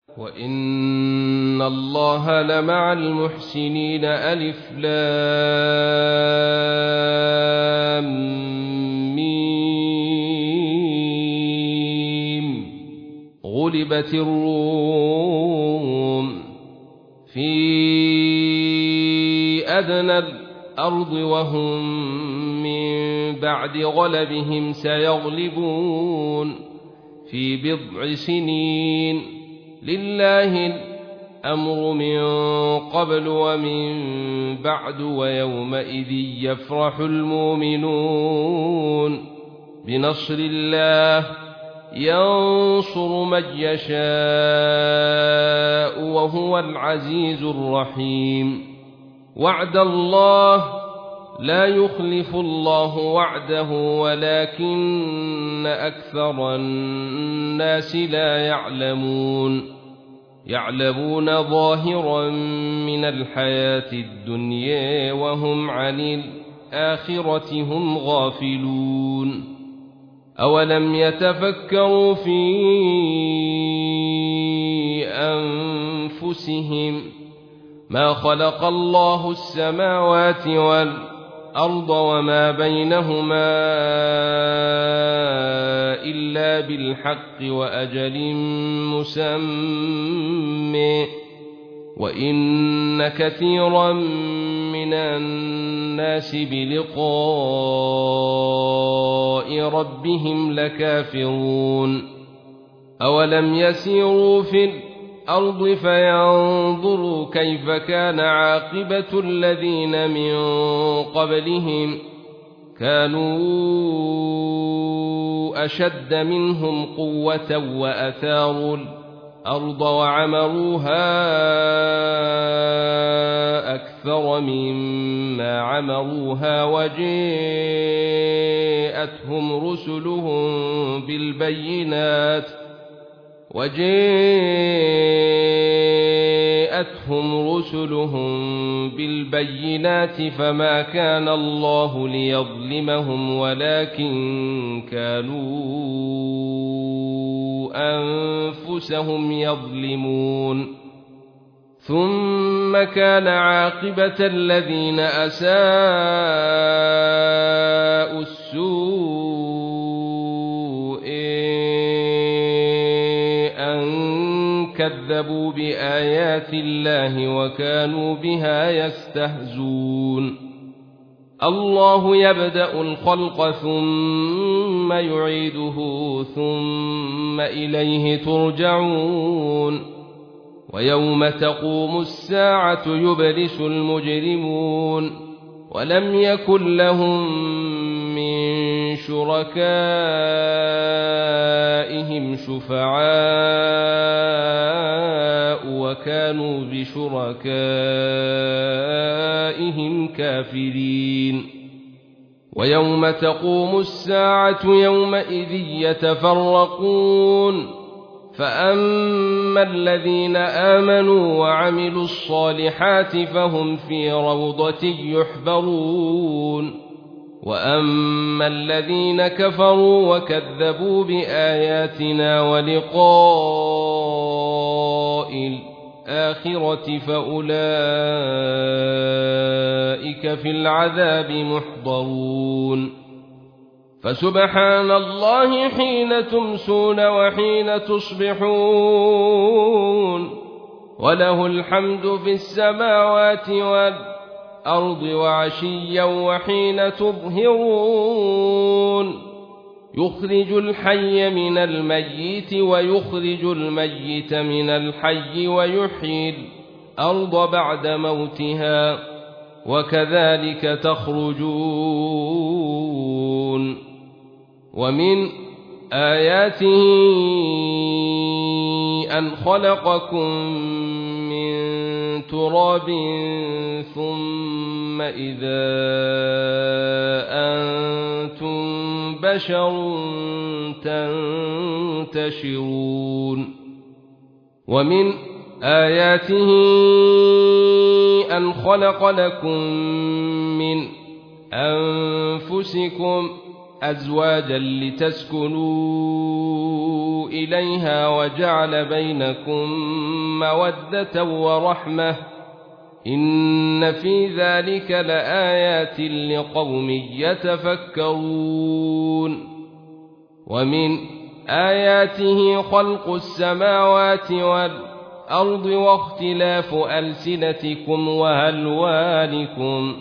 وإن الله لمع المحسنين. ألف لام ميم. غلبت الروم في أدنى الأرض وهم من بعد غلبهم سيغلبون في بضع سنين. لله الأمر من قبل ومن بعد ويومئذ يفرح المؤمنون بنصر الله ينصر من يشاء وهو العزيز الرحيم. وعد الله لا يخلف الله وعده ولكن أكثر الناس لا يعلمون ظاهرا من الحياة الدنيا وهم عن الآخرة هم غافلون. أولم يتفكروا في أنفسهم ما خلق الله السماوات والأرض وما بينهما إلا بالحق وأجل مسمى وإن كثيرا من الناس بلقاء ربهم لكافرون. أولم يسيروا في الأرض فينظروا كيف كان عاقبة الذين من قبلهم كانوا أشد منهم قوة وأثاروا الأرض وعمروها أكثر مما عمروها وجاءتهم رسلهم بالبينات فما كان الله ليظلمهم ولكن كانوا أنفسهم يظلمون. ثم كان عاقبة الذين أساءوا السوء أن كذبوا بآيات الله وكانوا بها يستهزون. الله يبدأ الخلق ثم يعيده ثم إليه ترجعون. ويوم تقوم الساعة يبلس المجرمون ولم يكن لهم من شركائهم شفعاء وكانوا بشركائهم كافرين. ويوم تقوم الساعة يومئذ يتفرقون فأما الذين آمنوا وعملوا الصالحات فهم في روضة يحبرون وأما الذين كفروا وكذبوا بآياتنا ولقاء الآخرة فأولئك في العذاب محضرون. فسبحان الله حين تمسون وحين تصبحون وله الحمد في السماوات والأرض وعشيا وحين تظهرون. يخرج الحي من الميت ويخرج الميت من الحي ويحيي الأرض بعد موتها وكذلك تخرجون. ومن آياته أن خلقكم من تراب ثم إذا أنتم بشر تنتشرون. ومن آياته أن خلق لكم من أنفسكم أزواجا لتسكنوا إليها وجعل بينكم مودة ورحمة إن في ذلك لآيات لقوم يتفكرون ومن آياته خلق السماوات والأرض واختلاف ألسنتكم وألوانكم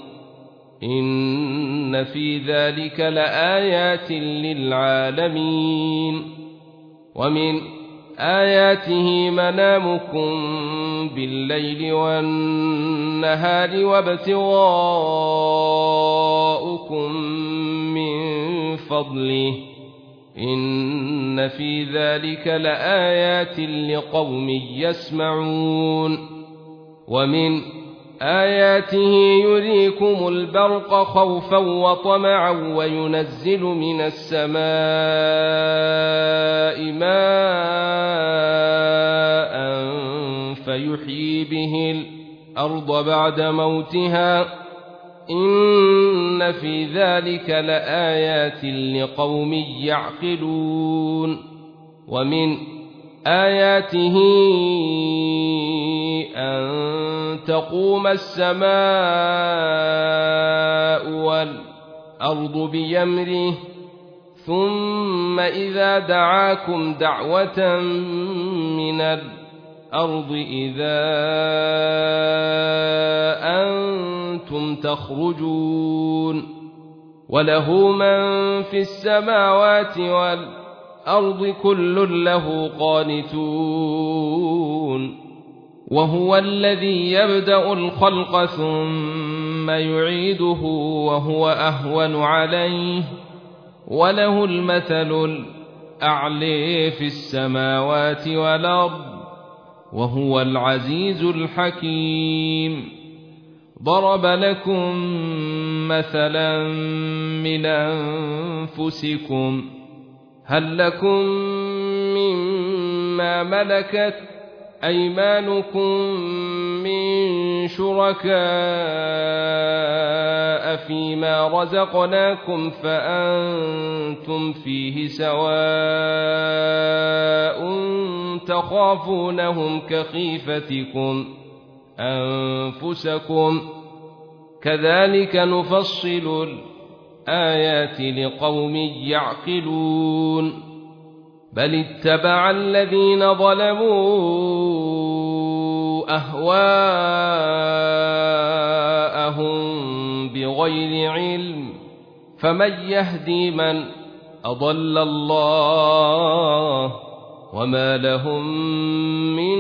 إن في ذلك لآيات للعالمين ومن آياته منامكم بالليل والنهار وابتغاؤكم من فضله إن في ذلك لآيات لقوم يسمعون ومن آياته يريكم البرق خوفا وطمعا وينزل من السماء ماء فيحيي به الأرض بعد موتها إن في ذلك لآيات لقوم يعقلون ومن آياته أن تقوم السماء والأرض بأمره ثم إذا دعاكم دعوة من الأرض إذا أنتم تخرجون وله من في السماوات والأرض كل له قانتون وهو الذي يبدأ الخلق ثم يعيده وهو أهون عليه وله المثل الأعلى في السماوات والأرض وهو العزيز الحكيم ضرب لكم مثلا من أنفسكم هل لكم مما ملكت أيمانكم من شركاء فيما رزقناكم فأنتم فيه سواء تخافونهم كخيفتكم أنفسكم كذلك نفصل الآيات لقوم يعقلون بل اتبع الذين ظلموا أهواءهم بغير علم فمن يهدي من أضل الله وما لهم من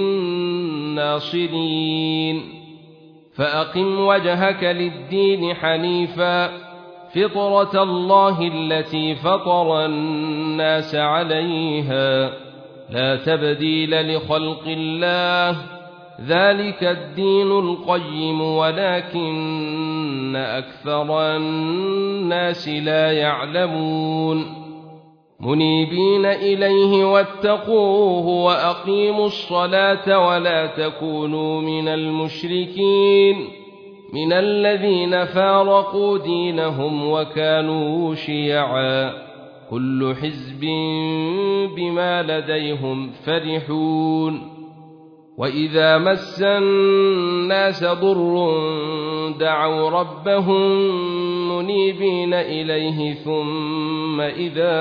ناصرين فأقم وجهك للدين حنيفا فطرة الله التي فطر الناس عليها لا تبديل لخلق الله ذلك الدين القيم ولكن أكثر الناس لا يعلمون منيبين إليه واتقوه وأقيموا الصلاة ولا تكونوا من المشركين من الذين فارقوا دينهم وكانوا شيعا كل حزب بما لديهم فرحون وإذا مس الناس ضر دعوا ربهم منيبين إليه ثم إذا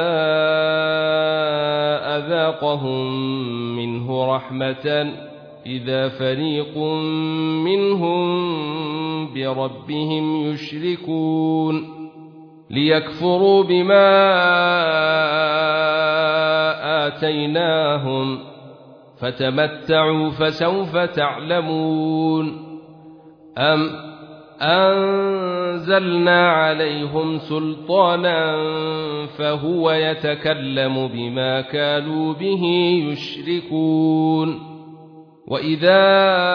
أذاقهم منه رحمة إذا فريق منهم بربهم يشركون ليكفروا بما آتيناهم فتمتعوا فسوف تعلمون أم أنزلنا عليهم سلطانا فهو يتكلم بما كانوا به يشركون وإذا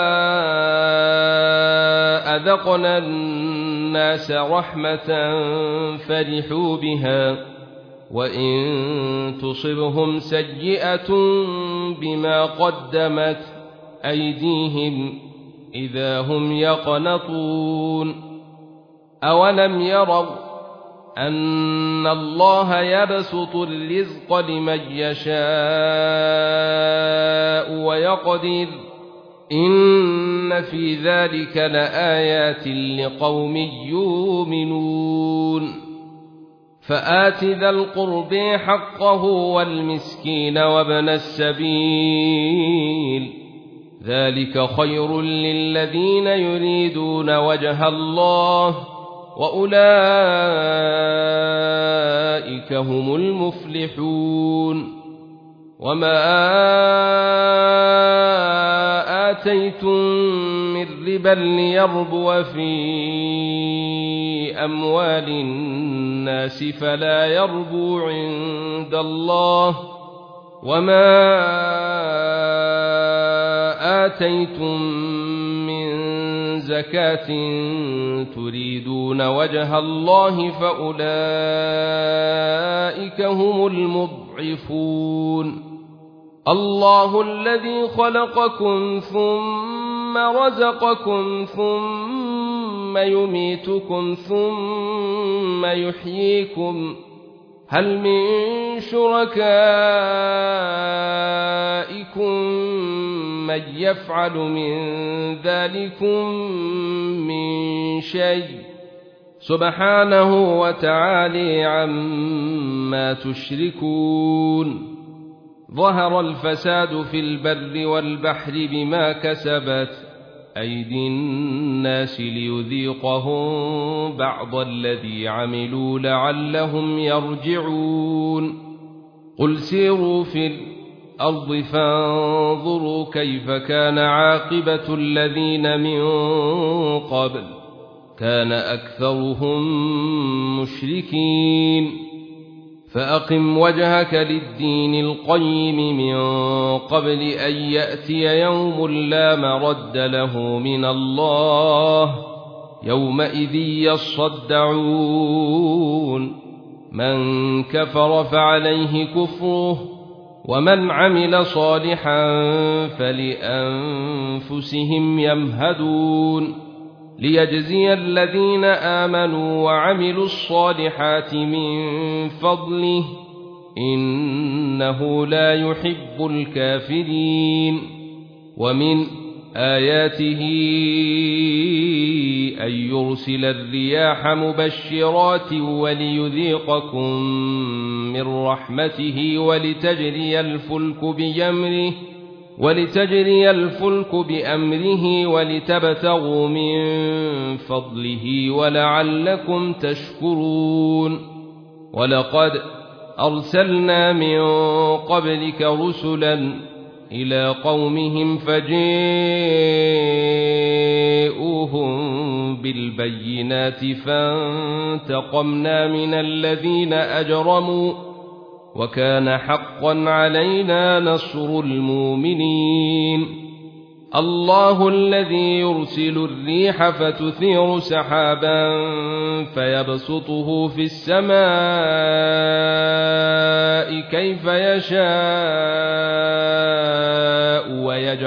أذقنا الناس رحمة فرحوا بها وإن تصبهم سيئة بما قدمت أيديهم إذا هم يقنطون أولم يروا أن الله يبسط الرزق لمن يشاء ويقدر إن في ذلك لآيات لقوم يؤمنون فآت ذا القرب حقه والمسكين وابن السبيل ذلك خير للذين يريدون وجه الله وأولئك هم المفلحون وما آتيتم من ربا ليربو في أموال الناس فلا يربو عند الله وما آتيتم من زكاة تريدون وجه الله فأولئك هم المضعفون الله الذي خلقكم ثم رزقكم ثم يميتكم ثم يحييكم هل من شركائكم من يفعل من ذلكم من شيء سبحانه وتعالى عما تشركون ظهر الفساد في البر والبحر بما كسبت أيدي الناس ليذيقهم بعض الذي عملوا لعلهم يرجعون قل سيروا في الأرض فانظروا كيف كان عاقبة الذين من قبل كان أكثرهم مشركين فأقم وجهك للدين القيم من قبل أن يأتي يوم لا مرد له من الله يومئذ يصدعون من كفر فعليه كفره ومن عمل صالحا فلأنفسهم يمهدون ليجزي الذين آمنوا وعملوا الصالحات من فضله إنه لا يحب الكافرين ومن آياته أن يرسل الرياح مبشرات وليذيقكم من رحمته ولتجري الفلك بأمره ولتبتغوا من فضله ولعلكم تشكرون ولقد أرسلنا من قبلك رسلا إلى قومهم فجاءوهم بالبينات فانتقمنا من الذين أجرموا وكان حقا علينا نصر المؤمنين الله الذي يرسل الريح فتثير سحابا فيبسطه في السماء كيف يشاء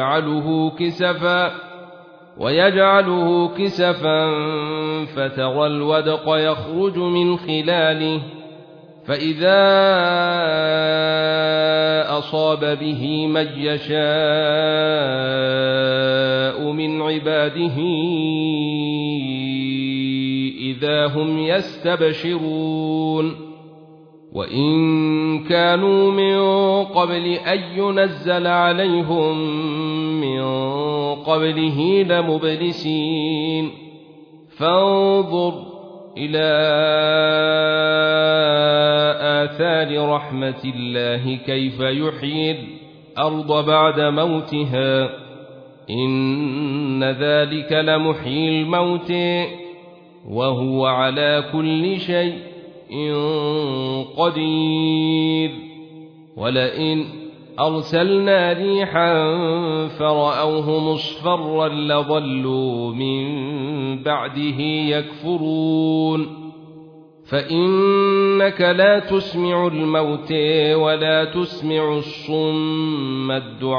ويجعله كسفا فترى الودق يخرج من خلاله فإذا أصاب به من يشاء من عباده إذا هم يستبشرون وإن كانوا من قبل أن ينزل عليهم من قبله لمبلسين فانظر إلى آثار رحمة الله كيف يحيي الأرض بعد موتها إن ذلك لمحيي الموت وهو على كل شيء قدير ولئن أرسلنا ريحا فرأوه مصفرا لظلوا من بعده يكفرون فإنك لا تسمع الموت ولا تسمع الصم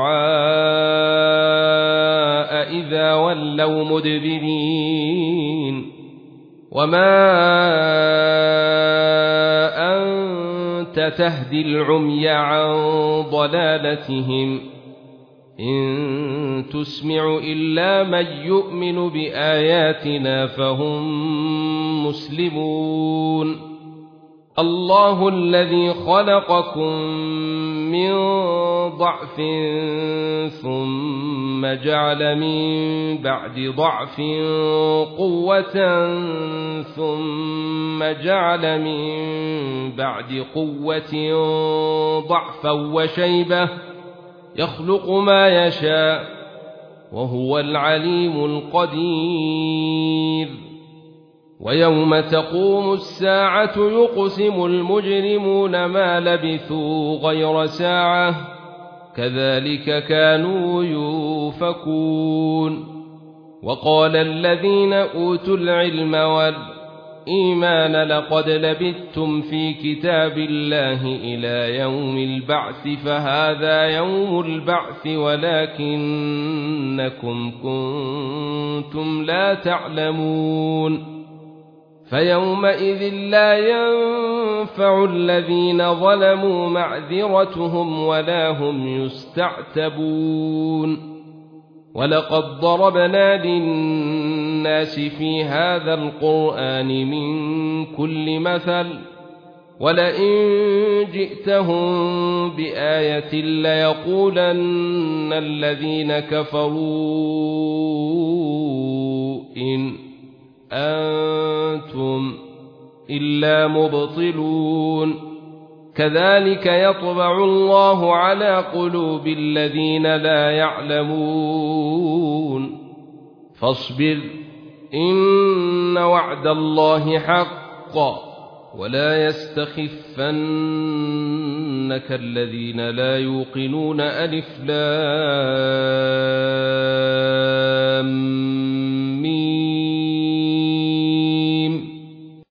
الدعاء إذا ولوا مدبرين وما كنت تهدي العمي عن ضلالتهم إن تسمع إلا من يؤمن بآياتنا فهم مسلمون الله الذي خلقكم من ضعف ثم جعل من بعد ضعف قوة ثم جعل من بعد قوة ضعفا وشيبة يخلق ما يشاء وهو العليم القدير ويوم تقوم الساعة يقسم المجرمون ما لبثوا غير ساعة كذلك كانوا يؤفكون وقال الذين أوتوا العلم والإيمان لقد لبثتم في كتاب الله إلى يوم البعث فهذا يوم البعث ولكنكم كنتم لا تعلمون فيومئذ لا ينفع الذين ظلموا معذرتهم ولا هم يستعتبون ولقد ضربنا للناس في هذا القرآن من كل مثل ولئن جئتهم بآية ليقولن الذين كفروا إن أنتم إلا مبطلون كذلك يطبع الله على قلوب الذين لا يعلمون فاصبر إن وعد الله حق ولا يستخفنك الذين لا يوقنون ألف لام